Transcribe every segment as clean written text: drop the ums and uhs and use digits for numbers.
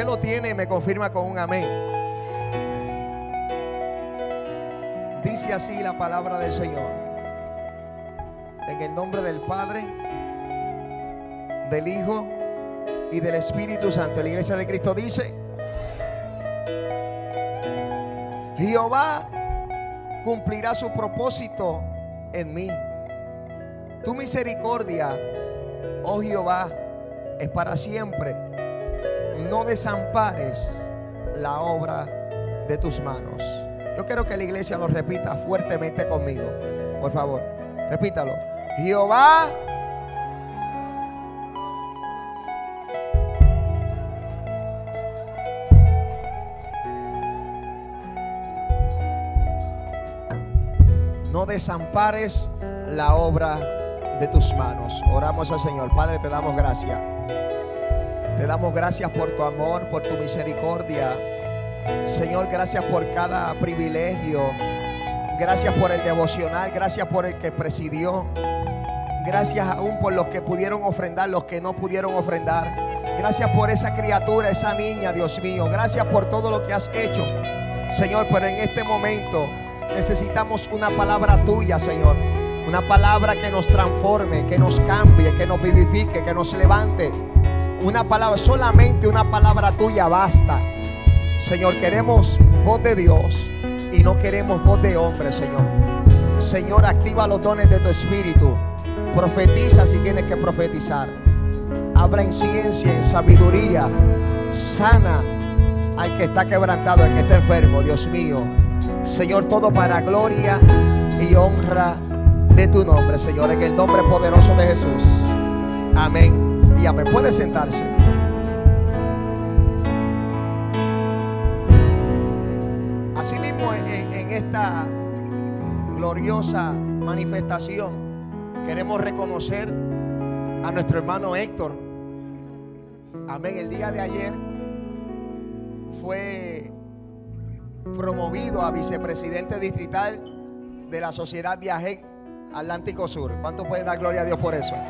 usted lo tiene, me confirma con un amén. Dice así la palabra del Señor. En el nombre del Padre, del Hijo y del Espíritu Santo. La iglesia de Cristo dice: Jehová cumplirá su propósito en mí. Tu misericordia, oh Jehová, es para siempre. No desampares la obra de tus manos. Yo quiero que la iglesia lo repita fuertemente conmigo. Por favor, repítalo. Jehová no desampares la obra de tus manos. Oramos al Señor. Padre, te damos gracias. Te damos gracias por tu amor, por tu misericordia. Señor, gracias por cada privilegio. Gracias por el devocional. Gracias por el que presidió. Gracias aún por los que pudieron ofrendar, los que no pudieron ofrendar. Gracias por esa criatura, esa niña, Dios mío. Gracias por todo lo que has hecho, Señor. Pero en este momento necesitamos una palabra tuya, Señor. Una palabra que nos transforme, que nos cambie, que nos vivifique, que nos levante. Una palabra, solamente una palabra tuya basta. Señor, queremos voz de Dios y no queremos voz de hombre, Señor. Señor, activa los dones de tu Espíritu. Profetiza si tienes que profetizar. Habla en ciencia, en sabiduría. Sana al que está quebrantado, al que está enfermo, Dios mío. Señor, todo para gloria y honra de tu nombre, Señor, en el nombre poderoso de Jesús. Amén y amén. Puede sentarse. Así mismo, en esta gloriosa manifestación, queremos reconocer a nuestro hermano Héctor. Amén. El día de ayer fue promovido a vicepresidente distrital de la sociedad de AGEC Atlántico Sur. ¿Cuánto puede dar gloria a Dios por eso?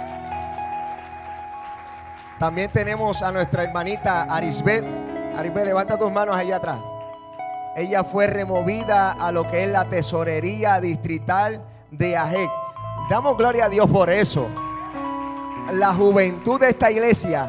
También tenemos a nuestra hermanita Arisbet. Arisbet, levanta tus manos allá atrás. Ella fue removida a lo que es la tesorería distrital de AGEC. Damos gloria a Dios por eso. La juventud de esta iglesia.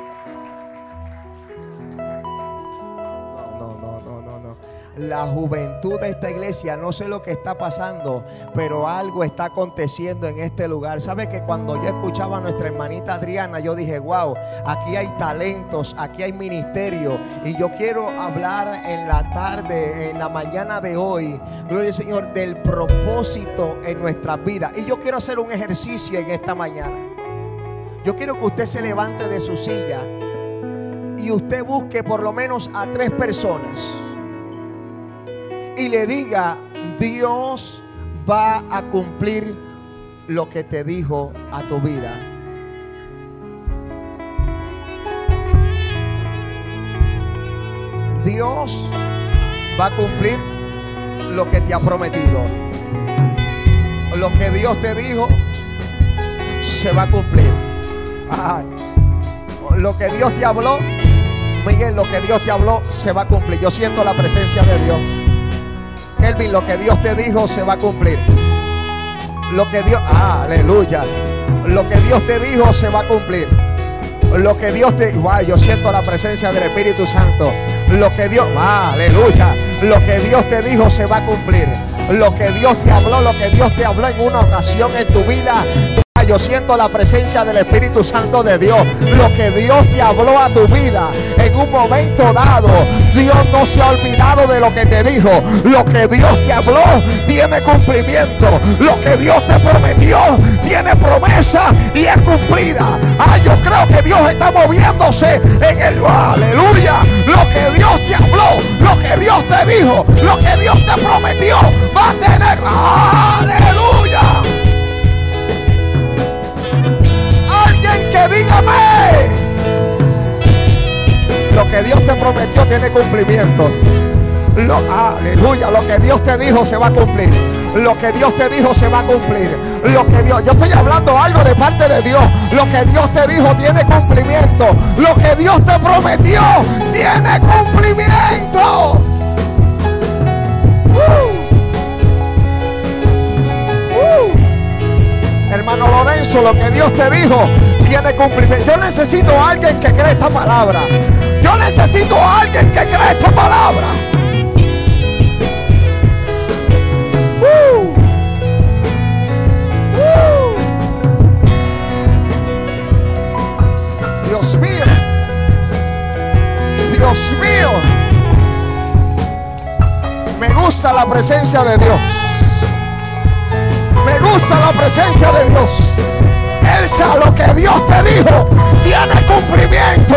La juventud de esta iglesia, no sé lo que está pasando, pero algo está aconteciendo en este lugar. ¿Sabe que cuando yo escuchaba a nuestra hermanita Adriana, yo dije, wow, aquí hay talentos, aquí hay ministerio? Y yo quiero hablar en la tarde, en la mañana de hoy, gloria al Señor, del propósito en nuestras vidas. Y yo quiero hacer un ejercicio en esta mañana. Yo quiero que usted se levante de su silla y usted busque por lo menos a 3 personas y le diga: Dios va a cumplir lo que te dijo a tu vida. Dios va a cumplir lo que te ha prometido. Lo que Dios te dijo se va a cumplir. Ay, lo que Dios te habló, Miguel, lo que Dios te habló se va a cumplir. Yo siento la presencia de Dios. Kelvin, lo que Dios te dijo se va a cumplir. Lo que Dios, aleluya. Lo que Dios te dijo se va a cumplir. Lo que Dios te, yo siento la presencia del Espíritu Santo. Lo que Dios, aleluya. Lo que Dios te dijo se va a cumplir. Lo que Dios te habló en una ocasión en tu vida. Yo siento la presencia del Espíritu Santo de Dios. Lo que Dios te habló a tu vida en un momento dado, Dios no se ha olvidado de lo que te dijo. Lo que Dios te habló tiene cumplimiento. Lo que Dios te prometió tiene promesa y es cumplida. Yo creo que Dios está moviéndose en el aleluya. Lo que Dios te habló, lo que Dios te dijo, lo que Dios te prometió va a tener, aleluya. Que dígame, lo que Dios te prometió tiene cumplimiento. Aleluya, lo que Dios te dijo se va a cumplir. Lo que Dios te dijo se va a cumplir. Lo que Dios, yo estoy hablando algo de parte de Dios. Lo que Dios te dijo tiene cumplimiento. Lo que Dios te prometió tiene tiene cumplimiento. Hermano Lorenzo, lo que Dios te dijo tiene cumplimiento. Yo necesito a alguien que cree esta palabra. Yo necesito a alguien que cree esta palabra. Dios mío. Dios mío. Me gusta la presencia de Dios. Me gusta la presencia de Dios. Elsa, lo que Dios te dijo tiene cumplimiento.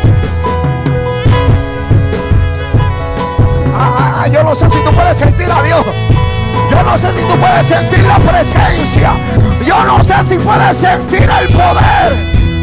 Yo no sé si tú puedes sentir a Dios. Yo no sé si tú puedes sentir la presencia. Yo no sé si puedes sentir el poder.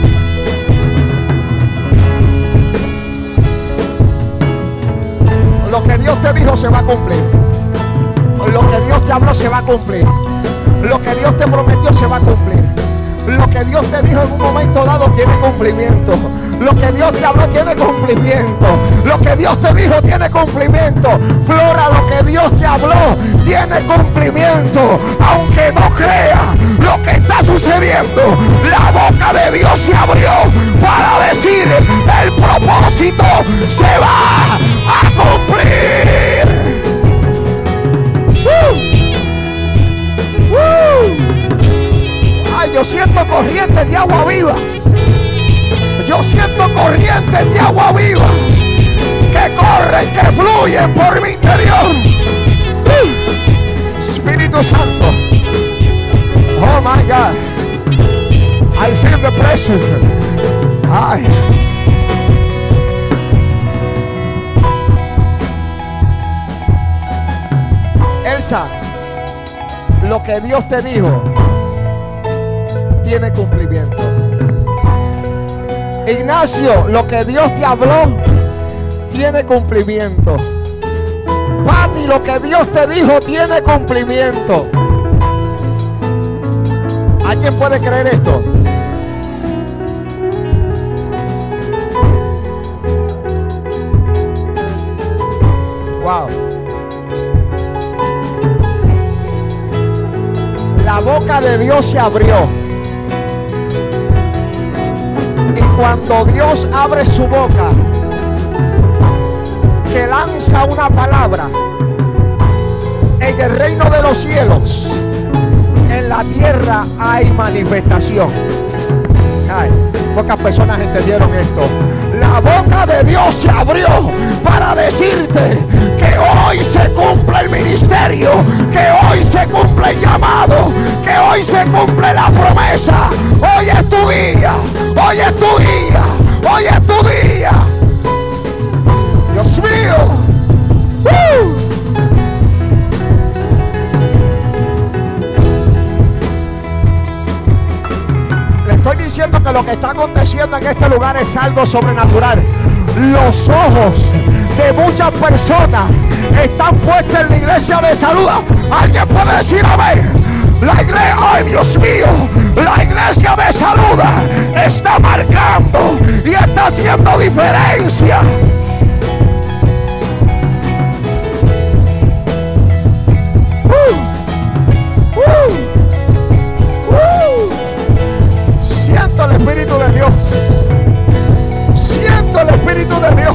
Lo que Dios te dijo se va a cumplir. Lo que Dios te habló se va a cumplir. Lo que Dios te prometió se va a cumplir. Lo que Dios te dijo en un momento dado tiene cumplimiento. Lo que Dios te habló tiene cumplimiento. Lo que Dios te dijo tiene cumplimiento. Flora, lo que Dios te habló tiene cumplimiento. Aunque no creas lo que está sucediendo, la boca de Dios se abrió para decir: el propósito se va a cumplir. Ay, yo siento corrientes de agua viva. Yo siento corrientes de agua viva que corren, que fluyen por mi interior. Espíritu Santo. Oh my God. I feel the presence. Ay. Elsa, lo que Dios te dijo tiene cumplimiento. Ignacio, lo que Dios te habló tiene cumplimiento. Pati, lo que Dios te dijo tiene cumplimiento. ¿Alguien puede creer esto? Wow. La boca de Dios se abrió. Y cuando Dios abre su boca, que lanza una palabra, en el reino de los cielos, en la tierra hay manifestación. Ay, pocas personas entendieron esto. La boca de Dios se abrió para decirte que hoy se cumple el ministerio, que hoy se cumple el llamado, que hoy se cumple la promesa. Hoy es tu día, hoy es tu día, hoy es tu día. Dios mío. Le estoy diciendo que lo que está aconteciendo en este lugar es algo sobrenatural. Los ojos de muchas personas están puestos en la iglesia de salud. ¿Alguien puede decir amén? La iglesia, ay Dios mío, la iglesia de salud está marcando y está haciendo diferencia. Siento el Espíritu de Dios. Siento el Espíritu de Dios.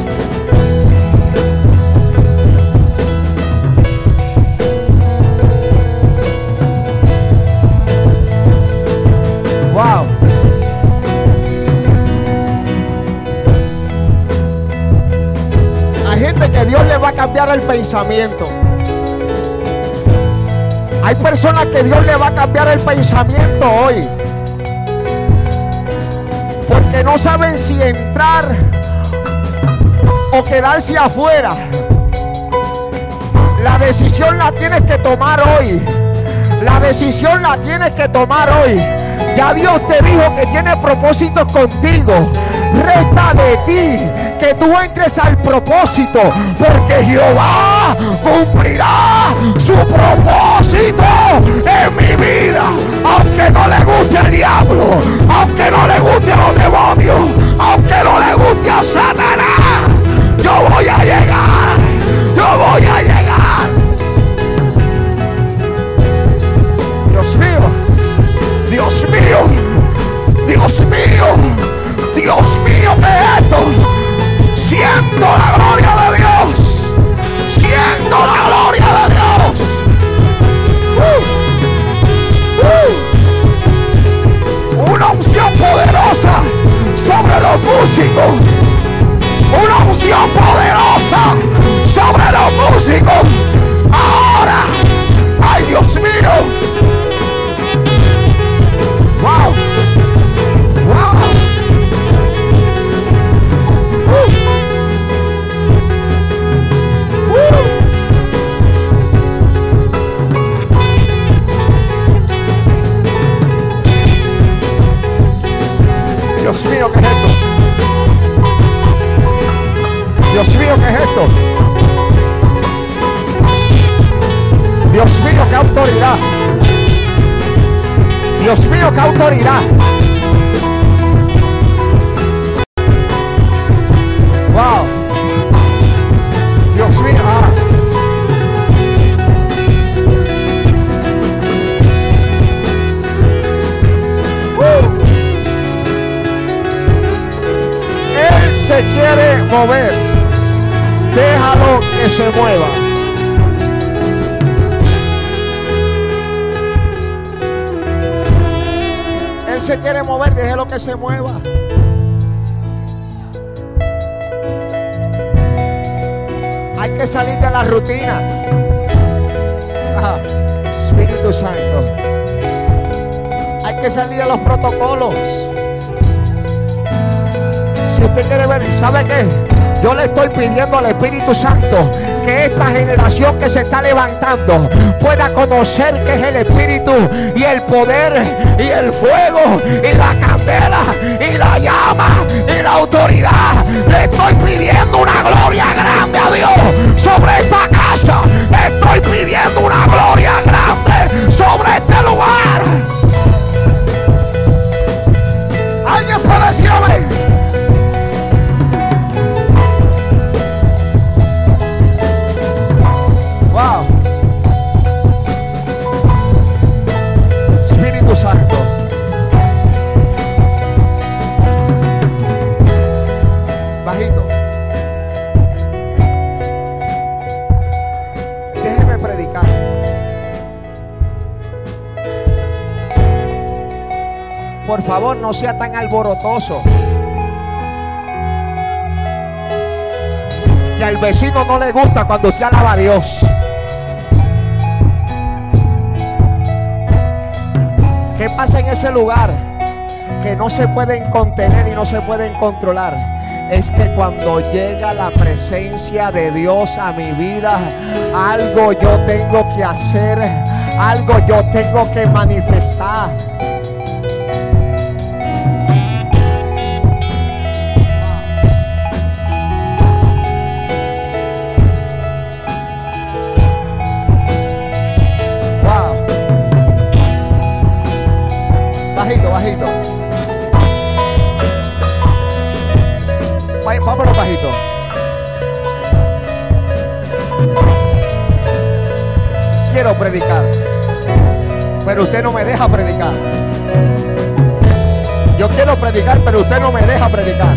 Wow. Hay gente que Dios le va a cambiar el pensamiento. Hay personas que Dios le va a cambiar el pensamiento hoy, porque no saben si entrar o quedarse afuera. La decisión la tienes que tomar hoy. La decisión la tienes que tomar hoy. Ya Dios te dijo que tiene propósitos contigo. Resta de ti que tú entres al propósito, porque Jehová cumplirá su propósito en mi vida. Aunque no le guste al diablo, aunque no le guste a los demonios, aunque no le guste a Satanás, Dios mío, ¿qué es esto? Dios mío, qué autoridad. Dios mío, qué autoridad. Wow. Dios mío. Él se quiere mover. Déjalo que se mueva. Él se quiere mover, déjalo que se mueva. Hay que salir de la rutina. Espíritu Santo. Hay que salir de los protocolos. Si usted quiere ver, ¿sabe qué? Yo le estoy pidiendo al Espíritu Santo que esta generación que se está levantando pueda conocer que es el Espíritu y el poder y el fuego y la candela y la llama y la autoridad. Le estoy pidiendo una gloria grande a Dios sobre esta casa. Le estoy pidiendo una gloria grande sobre este lugar. ¿Alguien puede decir amén? Wow. Espíritu Santo. Bajito. Déjeme predicar. Por favor, no sea tan alborotoso. Que al vecino no le gusta cuando usted alaba a Dios. ¿Qué pasa en ese lugar? Que no se pueden contener y no se pueden controlar. Es que cuando llega la presencia de Dios a mi vida, algo yo tengo que hacer, algo yo tengo que manifestar. Bajito. Vámonos bajito. Quiero predicar, pero usted no me deja predicar. Yo quiero predicar, pero usted no me deja predicar.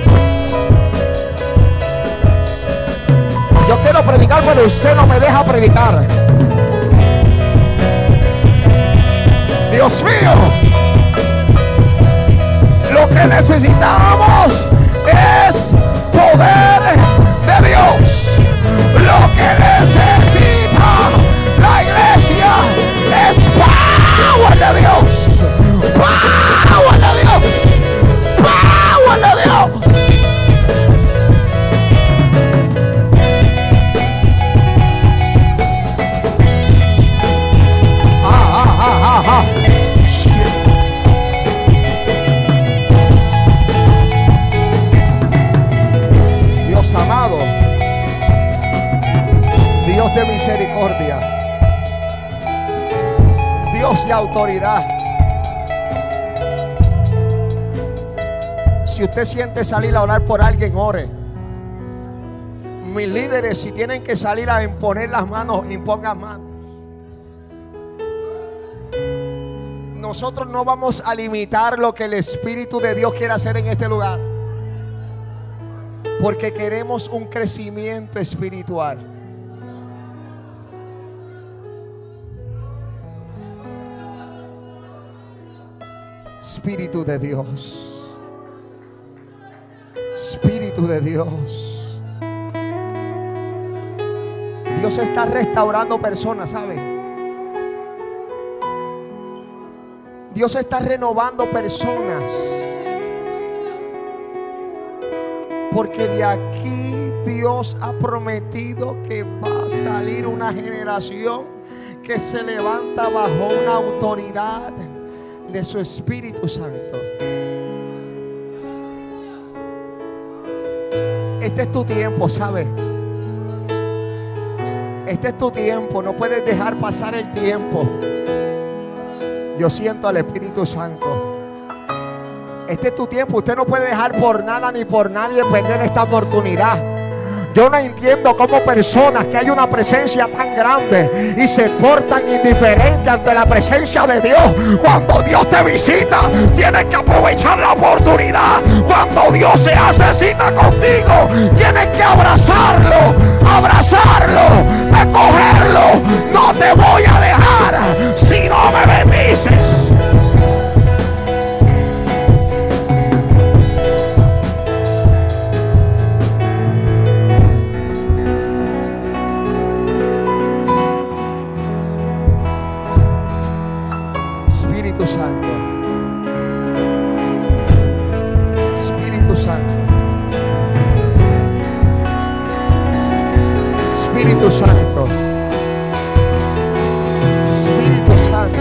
Yo quiero predicar, pero usted no me deja predicar. Dios mío. Lo que necesitamos es poder de Dios. Lo que necesita la iglesia es power de Dios. Power de Dios. Power de Dios. Amado, Dios de misericordia, Dios de autoridad. Si usted siente salir a orar por alguien, ore. Mis líderes, si tienen que salir a imponer las manos, impongan manos. Nosotros no vamos a limitar lo que el Espíritu de Dios quiere hacer en este lugar, porque queremos un crecimiento espiritual. Espíritu de Dios. Espíritu de Dios. Dios está restaurando personas, ¿sabe? Dios está renovando personas. Porque de aquí Dios ha prometido que va a salir una generación que se levanta bajo una autoridad de su Espíritu Santo. este es tu tiempo, ¿sabes? Este es tu tiempo, no puedes dejar pasar el tiempo. Yo siento al Espíritu Santo. Este es tu tiempo, usted no puede dejar por nada ni por nadie perder esta oportunidad. Yo no entiendo cómo personas que hay una presencia tan grande y se portan indiferentes ante la presencia de Dios. Cuando Dios te visita, tienes que aprovechar la oportunidad. Cuando Dios se hace cita contigo, tienes que abrazarlo, acogerlo. No te voy a dejar si no me bendices. Espíritu Santo, Espíritu Santo, Espíritu Santo, Espíritu Santo.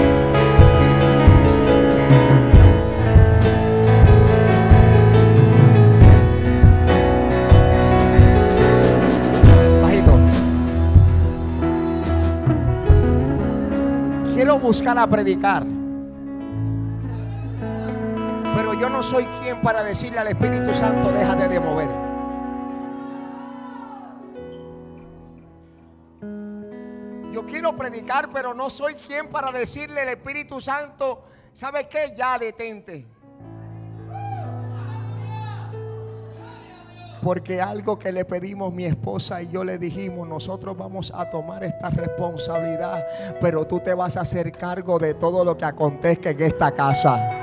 Bajito. Quiero buscar a predicar. Pero yo no soy quien para decirle al Espíritu Santo, déjate de mover. Yo quiero predicar, pero no soy quien para decirle al Espíritu Santo, ¿sabes qué? Ya detente. Porque algo que le pedimos mi esposa y yo le dijimos, nosotros vamos a tomar esta responsabilidad, pero tú te vas a hacer cargo de todo lo que acontezca en esta casa.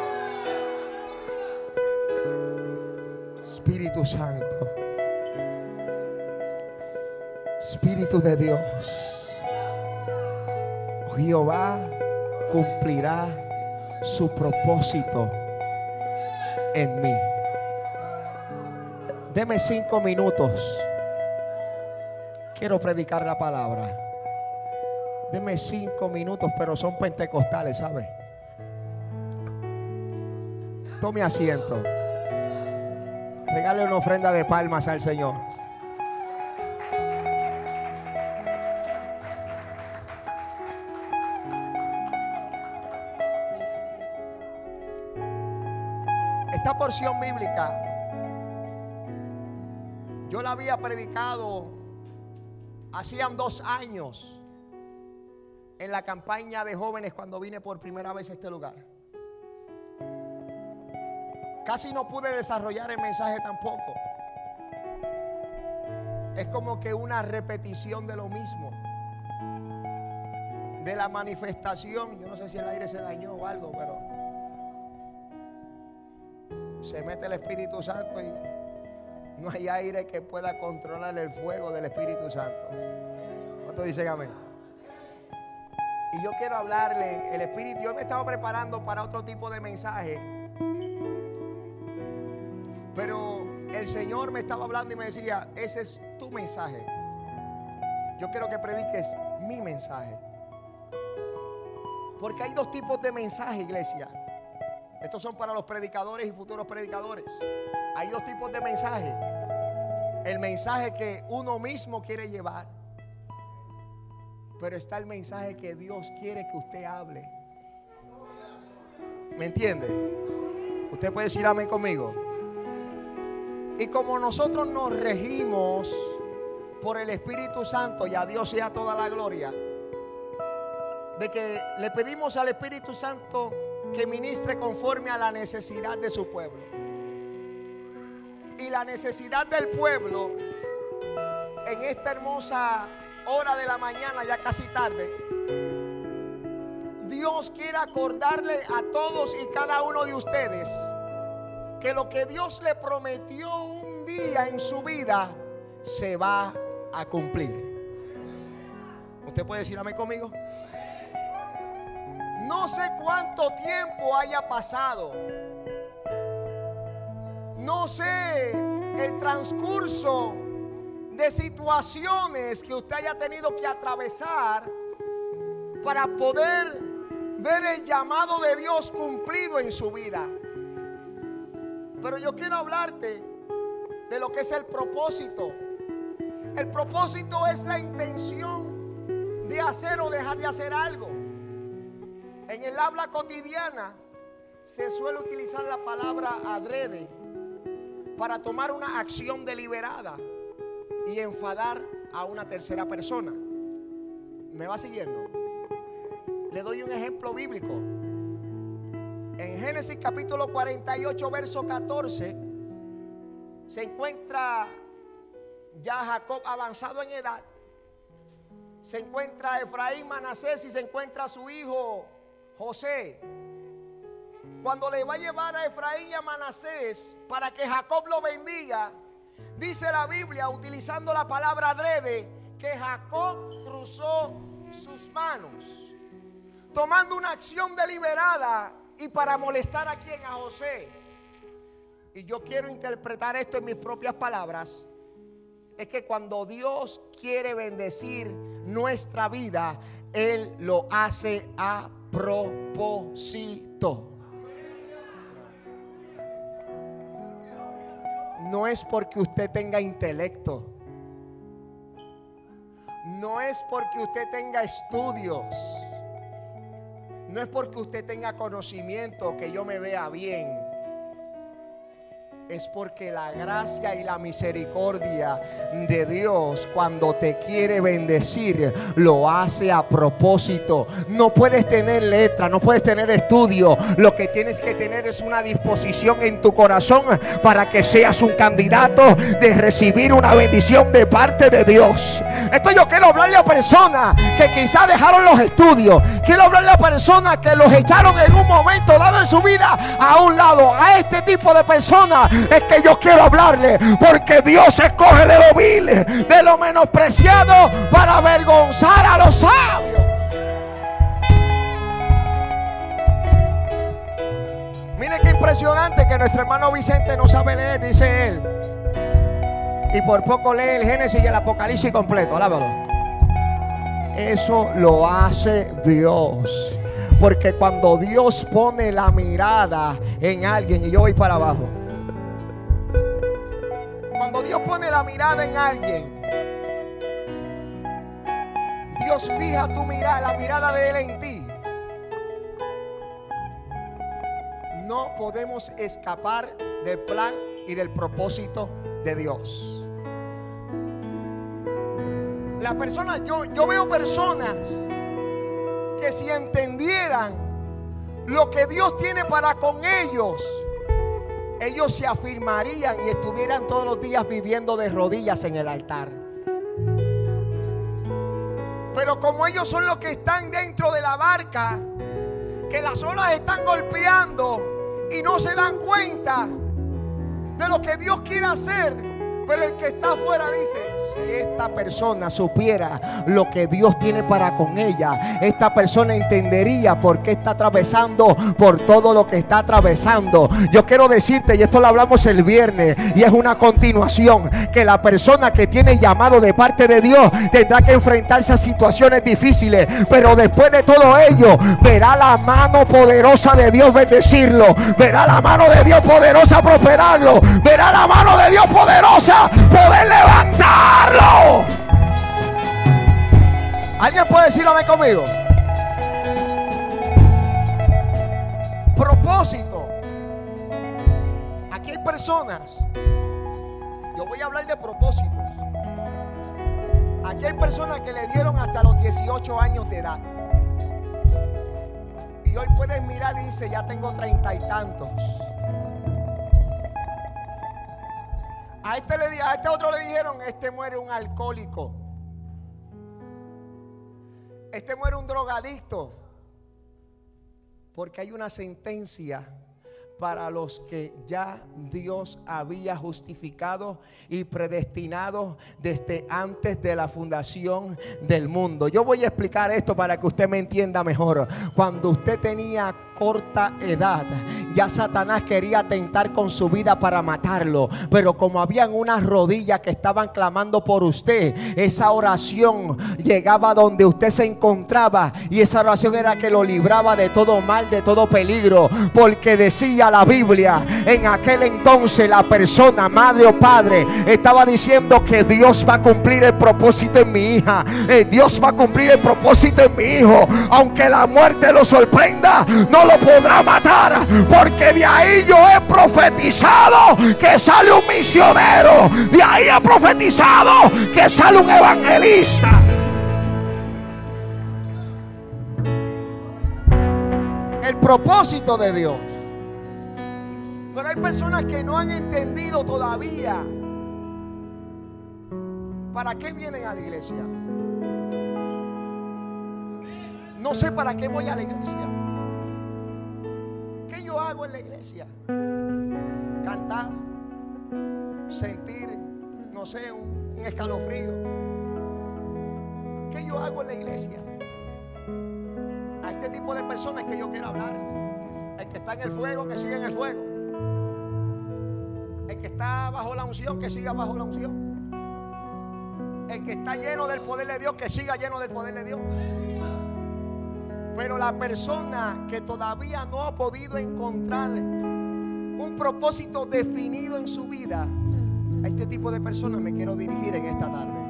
Espíritu Santo, Espíritu de Dios, Jehová cumplirá su propósito en mí. Deme 5 minutos. Quiero predicar la palabra. Deme 5 minutos, pero son pentecostales, ¿sabe? Tome asiento. Regale una ofrenda de palmas al Señor. Esta porción bíblica yo la había predicado hacían 2 años en la campaña de jóvenes cuando vine por primera vez a este lugar. Casi no pude desarrollar el mensaje tampoco. Es como que una repetición de lo mismo, de la manifestación. Yo no sé si el aire se dañó o algo, pero se mete el Espíritu Santo y no hay aire que pueda controlar el fuego del Espíritu Santo. ¿Cuántos dicen amén? Y yo quiero hablarle el Espíritu. Yo me estaba preparando para otro tipo de mensaje, pero el Señor me estaba hablando y me decía, ese es tu mensaje. Yo quiero que prediques mi mensaje. Porque hay 2 tipos de mensaje, iglesia. Estos son para los predicadores y futuros predicadores. Hay 2 tipos de mensaje. El mensaje que uno mismo quiere llevar, pero está el mensaje que Dios quiere que usted hable. ¿Me entiende? Usted puede decir amén conmigo. Y como nosotros nos regimos por el Espíritu Santo, y a Dios sea toda la gloria, de que le pedimos al Espíritu Santo que ministre conforme a la necesidad de su pueblo. Y la necesidad del pueblo en esta hermosa hora de la mañana, ya casi tarde, Dios quiere acordarle a todos y cada uno de ustedes que lo que Dios le prometió un día en su vida se va a cumplir. ¿Usted puede decir amén conmigo? No sé cuánto tiempo haya pasado, no sé el transcurso de situaciones que usted haya tenido que atravesar para poder ver el llamado de Dios cumplido en su vida. Pero yo quiero hablarte de lo que es el propósito. El propósito es la intención de hacer o dejar de hacer algo. En el habla cotidiana se suele utilizar la palabra adrede para tomar una acción deliberada y enfadar a una tercera persona. ¿Me va siguiendo? Le doy un ejemplo bíblico. En Génesis capítulo 48, verso 14, se encuentra ya Jacob avanzado en edad. Se encuentra Efraín, Manasés y se encuentra su hijo José. Cuando le va a llevar a Efraín y a Manasés para que Jacob lo bendiga, dice la Biblia, utilizando la palabra adrede, que Jacob cruzó sus manos, tomando una acción deliberada y para molestar a quien, a José. Y yo quiero interpretar esto en mis propias palabras. Es que cuando Dios quiere bendecir nuestra vida, Él lo hace a propósito. No es porque usted tenga intelecto, no es porque usted tenga estudios, no es porque usted tenga conocimiento que yo me vea bien. Es porque la gracia y la misericordia de Dios, cuando te quiere bendecir, lo hace a propósito. No puedes tener letra, no puedes tener estudio. Lo que tienes que tener es una disposición en tu corazón para que seas un candidato de recibir una bendición de parte de Dios. Esto yo quiero hablarle a personas que quizás dejaron los estudios. Quiero hablarle a personas que los echaron en un momento dado en su vida a un lado. A este tipo de personas es que yo quiero hablarle, porque Dios escoge de lo vil, de lo menospreciado, para avergonzar a los sabios. Mire qué impresionante que nuestro hermano Vicente no sabe leer, dice él, y por poco lee el Génesis y el Apocalipsis completo. Alábalo. Eso lo hace Dios, porque cuando Dios pone la mirada en alguien, y yo voy para abajo, cuando Dios pone la mirada en alguien, Dios fija tu mirada, la mirada de Él en ti. No podemos escapar del plan y del propósito de Dios. Las personas, yo veo personas que si entendieran lo que Dios tiene para con ellos, ellos se afirmarían y estuvieran todos los días viviendo de rodillas en el altar. Pero como ellos son los que están dentro de la barca, que las olas están golpeando y no se dan cuenta de lo que Dios quiere hacer, pero el que está afuera dice: si esta persona supiera lo que Dios tiene para con ella, esta persona entendería por qué está atravesando por todo lo que está atravesando. Yo quiero decirte, y esto lo hablamos el viernes, y es una continuación, que la persona que tiene llamado de parte de Dios tendrá que enfrentarse a situaciones difíciles, pero después de todo ello verá la mano poderosa de Dios bendecirlo, verá la mano de Dios poderosa prosperarlo, verá la mano de Dios poderosa poder levantarlo. ¿Alguien puede decirlo conmigo? Propósito. Aquí hay personas, yo voy a hablar de propósitos. Aquí hay personas que le dieron hasta los 18 años de edad, y hoy pueden mirar y dice: ya tengo 30 y tantos. A este otro le dijeron: este muere un alcohólico, este muere un drogadicto, porque hay una sentencia para los que ya Dios había justificado y predestinado desde antes de la fundación del mundo. Yo voy a explicar esto para que usted me entienda mejor. Cuando usted tenía corta edad, ya Satanás quería atentar con su vida para matarlo, pero como habían unas rodillas que estaban clamando por usted, esa oración llegaba donde usted se encontraba, y esa oración era que lo libraba de todo mal, de todo peligro, porque decía la Biblia, en aquel entonces la persona, madre o padre, estaba diciendo que Dios va a cumplir el propósito en mi hija, Dios va a cumplir el propósito en mi hijo, aunque la muerte lo sorprenda, no lo podrá matar, porque de ahí yo he profetizado que sale un misionero, de ahí he profetizado que sale un evangelista. El propósito de Dios. Pero hay personas que no han entendido todavía para qué vienen a la iglesia. No sé para qué voy a la iglesia. ¿Qué yo hago en la iglesia? Cantar, sentir, no sé, un escalofrío. ¿Qué yo hago en la iglesia? A este tipo de personas que yo quiero hablar. El que está en el fuego, que siga en el fuego. El que está bajo la unción, que siga bajo la unción. El que está lleno del poder de Dios, que siga lleno del poder de Dios. Pero la persona que todavía no ha podido encontrar un propósito definido en su vida, a este tipo de personas me quiero dirigir en esta tarde.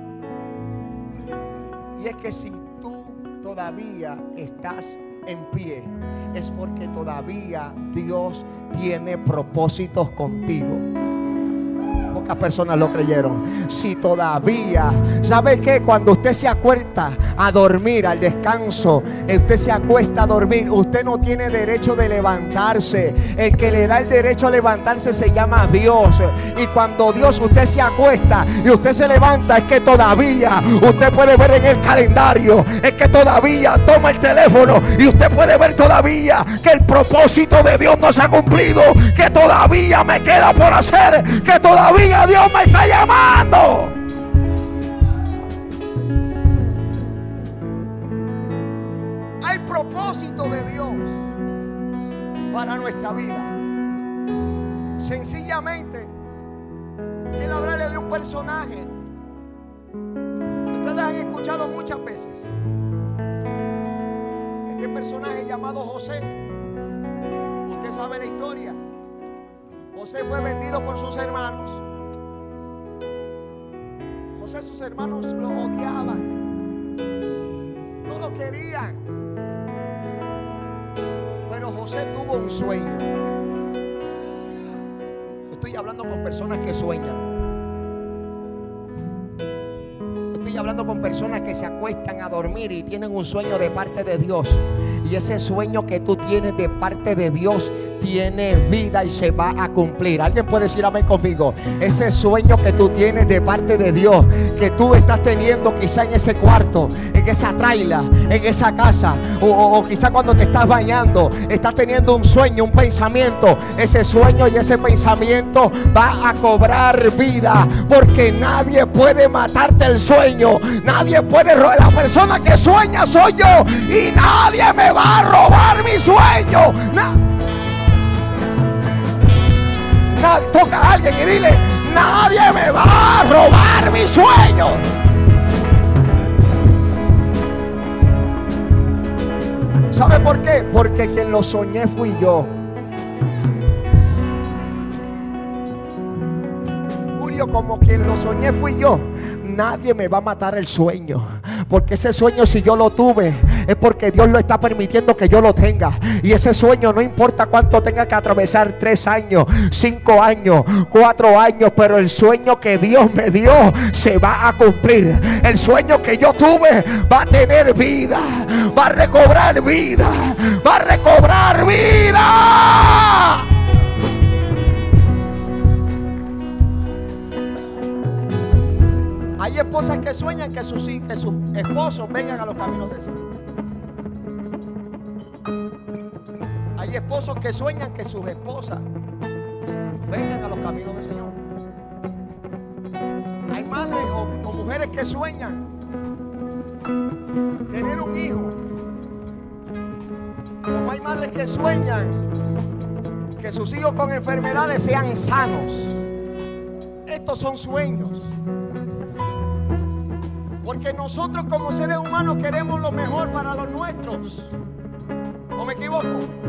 Y es que si tú todavía estás en pie, es porque todavía Dios tiene propósitos contigo. Pocas personas lo creyeron. Si todavía, ¿sabe qué? Cuando usted se acuesta a dormir, al descanso, usted se acuesta a dormir, usted no tiene derecho de levantarse. El que le da el derecho a levantarse se llama Dios. Y cuando Dios, usted se acuesta y usted se levanta, es que todavía usted puede ver en el calendario, es que todavía toma el teléfono y usted puede ver todavía que el propósito de Dios no se ha cumplido, que todavía me queda por hacer, que todavía Dios me está llamando. Hay propósito de Dios para nuestra vida. Sencillamente quiero hablarle de un personaje que ustedes han escuchado muchas veces. Este personaje llamado José. Usted sabe la historia. José fue vendido por sus hermanos. José, sus hermanos lo odiaban, no lo querían. Pero José tuvo un sueño. Estoy hablando con personas que sueñan. Estoy hablando con personas que se acuestan a dormir y tienen un sueño de parte de Dios. Y ese sueño que tú tienes de parte de Dios tiene vida y se va a cumplir. ¿Alguien puede decir amén conmigo? Ese sueño que tú tienes de parte de Dios, que tú estás teniendo quizá en ese cuarto, en esa traila, en esa casa, o quizá cuando te estás bañando, estás teniendo un sueño, un pensamiento. Ese sueño y ese pensamiento va a cobrar vida, porque nadie puede matarte el sueño. Nadie puede robar. La persona que sueña soy yo, y nadie me va a robar mi sueño. Toca a alguien y dile: nadie me va a robar mi sueño. ¿Sabe por qué? Porque quien lo soñé fui yo. Julio, como quien lo soñé fui yo. Nadie me va a matar el sueño, porque ese sueño, si yo lo tuve, es porque Dios lo está permitiendo que yo lo tenga. Y ese sueño, no importa cuánto tenga que atravesar, 3 años, 5 años, 4 años, pero el sueño que Dios me dio se va a cumplir. El sueño que yo tuve va a tener vida, va a recobrar vida, va a recobrar vida. Hay esposas que sueñan que sus esposos vengan a los caminos del Señor. Hay esposos que sueñan que sus esposas vengan a los caminos del Señor. Hay madres o mujeres que sueñan tener un hijo. Como hay madres que sueñan Que sus hijos con enfermedades sean sanos. Estos son sueños. Porque nosotros como seres humanos queremos lo mejor para los nuestros. ¿O me equivoco?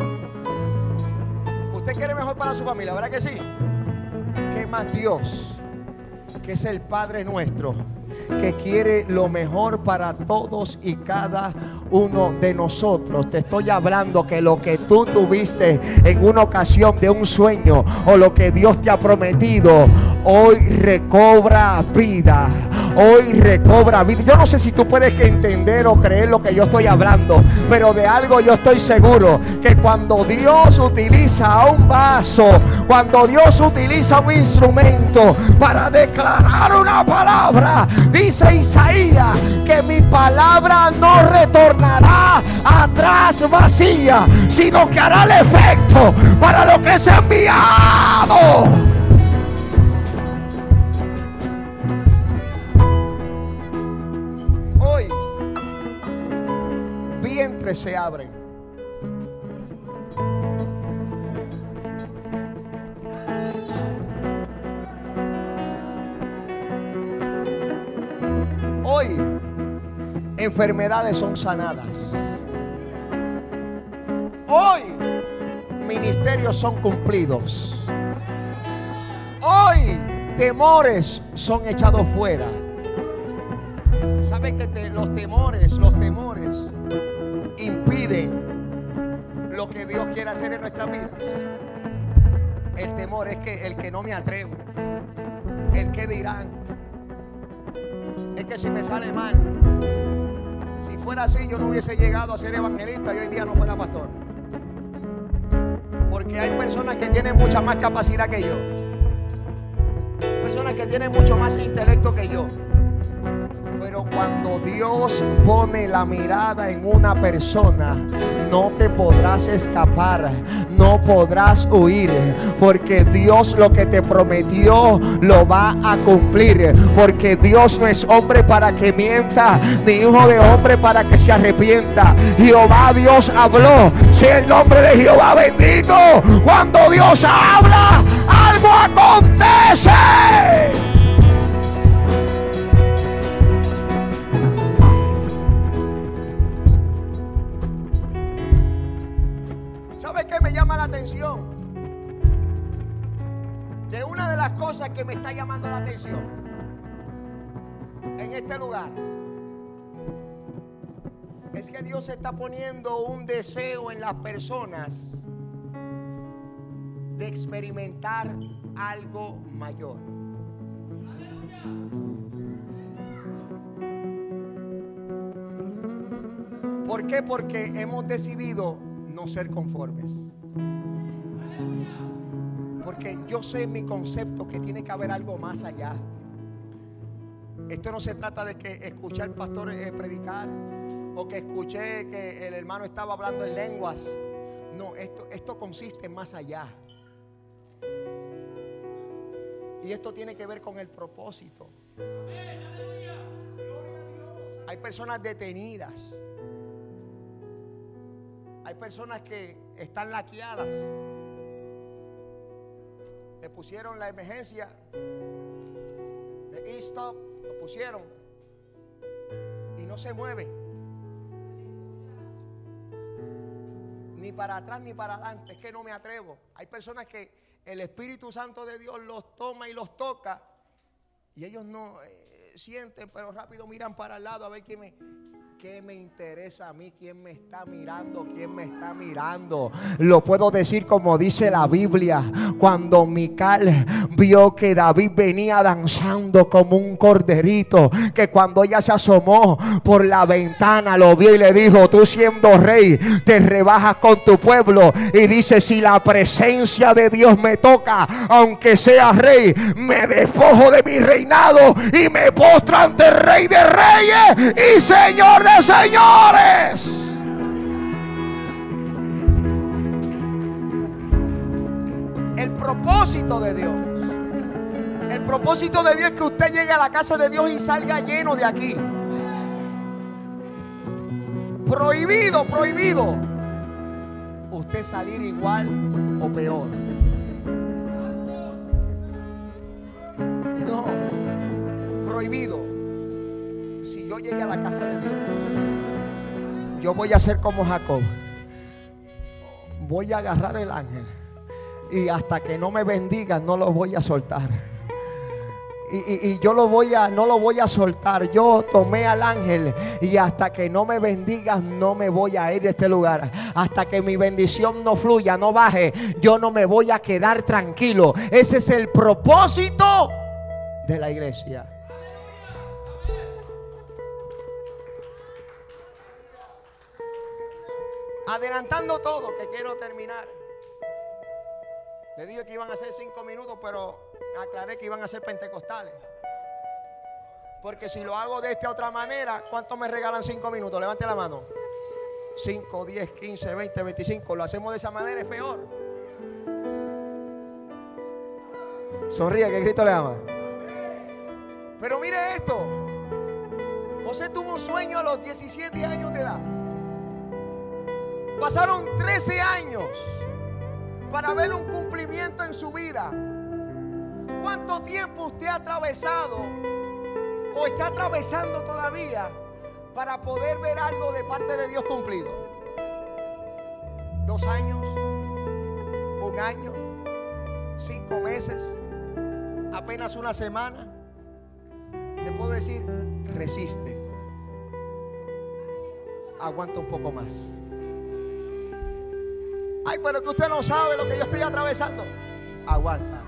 Usted quiere mejor para su familia, ¿verdad que sí? ¿Qué más Dios, que es el Padre nuestro, que quiere lo mejor para todos y cada uno de nosotros? Te estoy hablando que lo que tú tuviste en una ocasión de un sueño, o lo que Dios te ha prometido, hoy recobra vida. Hoy recobra vida. Yo no sé si tú puedes entender o creer lo que yo estoy hablando, pero de algo yo estoy seguro, que cuando Dios utiliza un vaso, cuando Dios utiliza un instrumento para declarar una palabra, dice Isaías que mi palabra no retornará atrás vacía, sino que hará el efecto para lo que es enviado. Hoy vientres se abren. Hoy enfermedades son sanadas. Hoy ministerios son cumplidos. Hoy temores son echados fuera. ¿Sabe que los temores impiden lo que Dios quiere hacer en nuestras vidas? El temor es que el que no me atrevo, el que dirán, es que si me sale mal. Si fuera así, yo no hubiese llegado a ser evangelista y hoy día no fuera pastor. Porque hay personas que tienen mucha más capacidad que yo, personas que tienen mucho más intelecto que yo. Pero cuando Dios pone la mirada en una persona, no te podrás escapar, no podrás huir, porque Dios lo que te prometió lo va a cumplir. Porque Dios no es hombre para que mienta, ni hijo de hombre para que se arrepienta. Jehová Dios habló, sea el nombre de Jehová bendito. Cuando Dios habla, algo acontece. Atención, de una de las cosas que me está llamando la atención en este lugar es que Dios está poniendo un deseo en las personas de experimentar algo mayor. ¿Por qué? Porque hemos decidido no ser conformes. Porque yo sé en mi concepto que tiene que haber algo más allá. Esto no se trata de que escuché al pastor predicar, o que escuché que el hermano estaba hablando en lenguas. No, esto consiste en más allá. Y esto tiene que ver con el propósito. Hay personas detenidas. Hay personas que están laqueadas. Le pusieron la emergencia de e-stop, lo pusieron y no se mueven ni para atrás ni para adelante. Es que no me atrevo. Hay personas que el Espíritu Santo de Dios los toma y los toca y ellos no sienten, pero rápido miran para el lado a ver ¿qué me interesa a mí? ¿Quién me está mirando? ¿Quién me está mirando? Lo puedo decir como dice la Biblia. Cuando Mical vio que David venía danzando como un corderito, que cuando ella se asomó por la ventana lo vio y le dijo: tú siendo rey te rebajas con tu pueblo. Y dice: si la presencia de Dios me toca, aunque sea rey, me despojo de mi reinado y me postro ante el Rey de Reyes y Señor de señores. El propósito de Dios, el propósito de Dios es que usted llegue a la casa de Dios y salga lleno de aquí. Prohibido usted salir igual o peor. prohibido. Si yo llegué a la casa de Dios, yo voy a hacer como Jacob. Voy a agarrar el ángel y hasta que no me bendiga no lo voy a soltar. Y yo no lo voy a soltar. Yo tomé al ángel y hasta que no me bendigas no me voy a ir de este lugar. Hasta que mi bendición no fluya, no baje, yo no me voy a quedar tranquilo. Ese es el propósito de la iglesia. Adelantando todo, que quiero terminar. Le dije que iban a ser 5 minutos, pero aclaré que iban a ser pentecostales. Porque si lo hago de esta otra manera, ¿cuánto me regalan 5 minutos? Levante la mano. 5, 10, 15, 20, 25. Lo hacemos de esa manera, es peor. Sonríe, que Cristo le ama. Pero mire esto. José tuvo un sueño a los 17 años de edad. Pasaron 13 años para ver un cumplimiento en su vida. ¿Cuánto tiempo usted ha atravesado o está atravesando todavía para poder ver algo de parte de Dios cumplido? 2 años, 1 año, 5 meses, apenas 1 semana. Te puedo decir, resiste. Aguanta un poco más. Ay, pero que usted no sabe lo que yo estoy atravesando. Aguanta.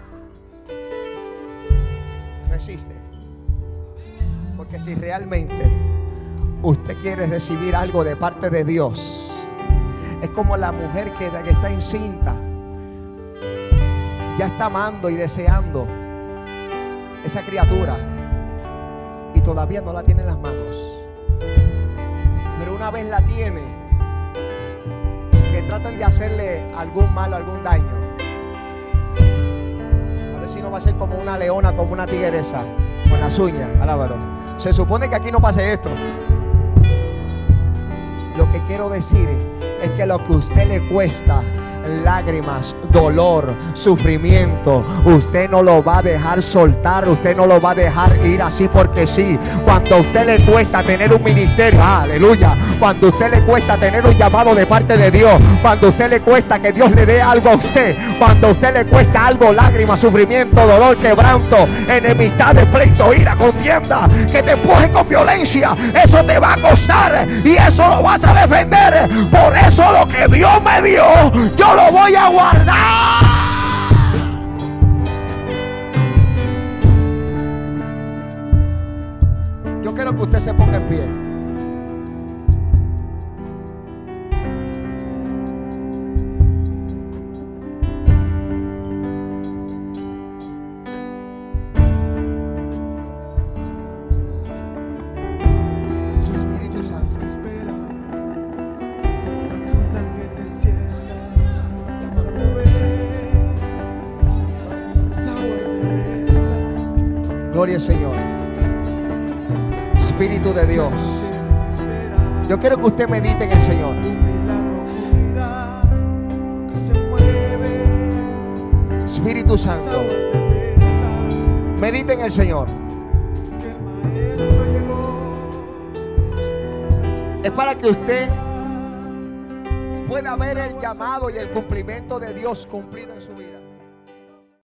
Resiste. Porque si realmente usted quiere recibir algo de parte de Dios, es como la mujer que está encinta. Ya está amando y deseando esa criatura y todavía no la tiene en las manos. Pero una vez la tiene, que tratan de hacerle algún mal o algún daño, a ver si no va a ser como una leona, como una tigresa, con las uñas. Alábalo. Se supone que aquí no pase esto. Lo que quiero decir es que lo que a usted le cuesta lágrimas, dolor, sufrimiento, usted no lo va a dejar soltar, usted no lo va a dejar ir así porque sí. Cuando a usted le cuesta tener un ministerio, aleluya, cuando a usted le cuesta tener un llamado de parte de Dios, cuando a usted le cuesta que Dios le dé algo a usted, cuando a usted le cuesta algo, lágrimas, sufrimiento, dolor, quebranto, enemistades, pleito, ira, contienda, que te empuje con violencia, eso te va a costar y eso lo vas a defender. Por eso lo que Dios me dio, yo lo voy a guardar. Yo quiero que usted se ponga en pie. Su Espíritu Santo espera a que un ángel descienda para mover las aguas del estanque. Gloria al Señor. Espíritu de Dios, yo quiero que usted medite en el Señor. Un milagro ocurrirá porque se mueve. Espíritu Santo, medite en el Señor. Que el Maestro llegó. Es para que usted pueda ver el llamado y el cumplimiento de Dios cumplido en su vida.